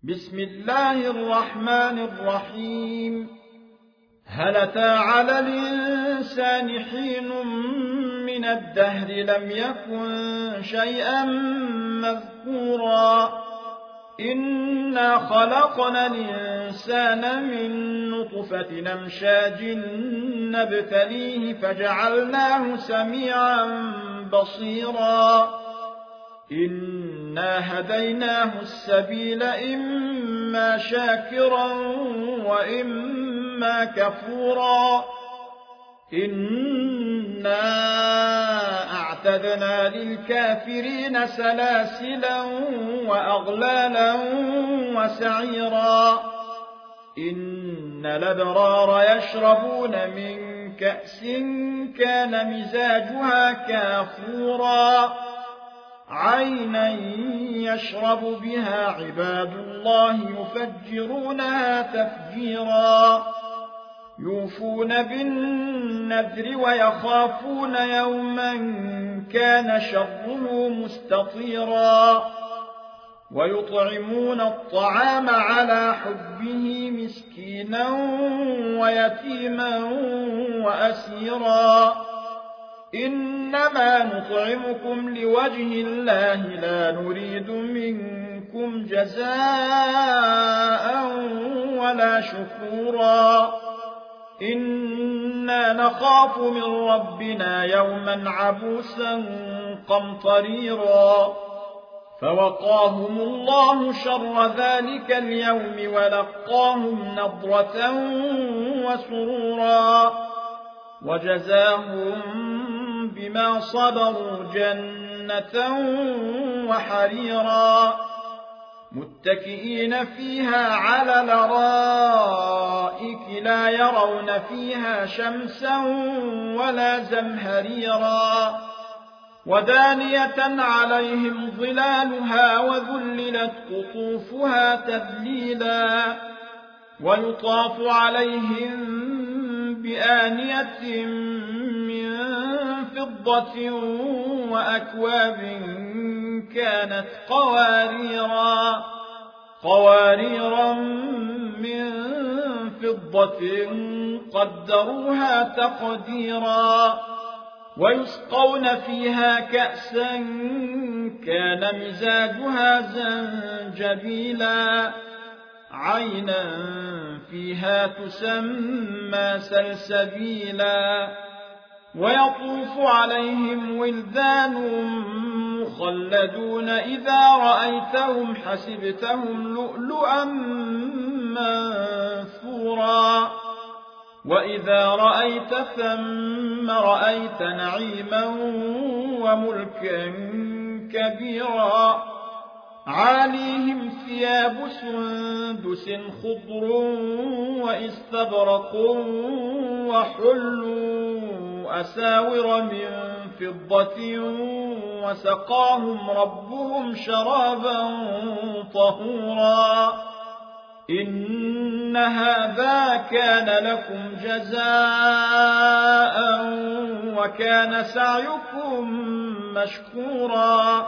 بسم الله الرحمن الرحيم. هل أتى على الإنسان حين من الدهر لم يكن شيئا مذكورا إنا خلقنا الإنسان من نطفة أمشاج نبتليه فجعلناه سميعا بصيرا إنا هديناه السبيل إما شاكرا وإما كفورا إنا أعتدنا للكافرين سلاسلا وأغلالا وسعيرا إن الأبرار يشربون من كأس كان مزاجها كافورا عينا يشرب بها عباد الله يفجرونها تفجيرا يوفون بالنذر ويخافون يوما كان شره مستطيرا ويطعمون الطعام على حبه مسكينا ويتيما وأسيرا إنما نطعمكم لوجه الله لا نريد منكم جزاء ولا شكورا إنا نخاف من ربنا يوما عبوسا قمطريرا فوقاهم الله شر ذلك اليوم ولقاهم نضرة وسرورا وجزاهم بما صبروا جنة وحريرا متكئين فيها على الأرائك لا يرون فيها شمسا ولا زمهريرا ودانية عليهم ظلالها وذللت قطوفها تذليلا ويطاف عليهم بآنية من فضة وأكواب كانت قواريرا من فضة قدروها تقديرا ويسقون فيها كأسا كان مزاجها زنجبيلا عينا فيها تسمى سلسبيلا ويطوف عليهم ولدان مخلدون إذا رأيتهم حسبتهم لؤلؤا منثورا وإذا رأيت ثم رأيت نعيما وملكا كبيرا عاليهم ثياب سندس خضر واستبرق وحلوا أساور من فضة وسقاهم ربهم شرابا طهورا إن هذا كان لكم جزاء وكان سعيكم مشكورا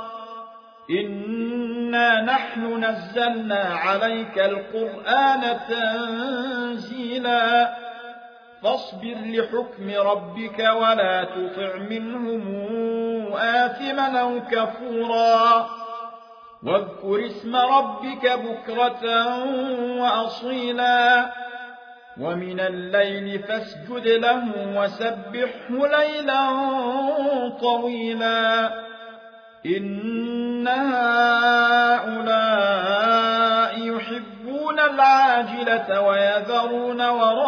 إنا نحن نزلنا عليك القرآن تنزيلا فاصبر لحكم ربك ولا تطع منهم آثما أو كفورا واذكر اسم ربك بكرة وأصيلا ومن الليل فاسجد له وسبحه ليلا طويلا إن هؤلاء يحبون العاجلة ويذرون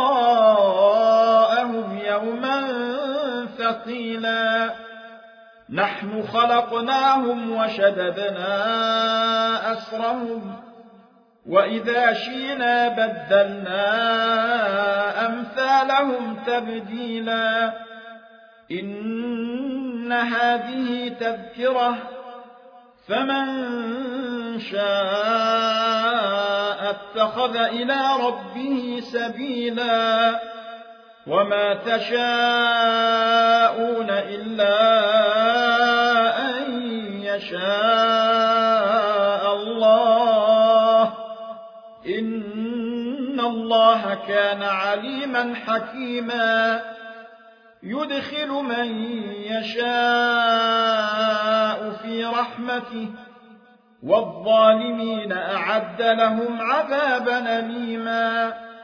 وراءهم يوما ثقيلا نحن خلقناهم وشددنا أسرهم وإذا شئنا بدلنا أمثالهم تبديلا إن هذه تذكرة فمن شاء اتخذ إلى ربه سبيلا وما تشاءون إلا أن يشاء الله إن الله كان عليما حكيما يدخل من يشاء في رحمته والظالمين أعد لهم عذابا أليما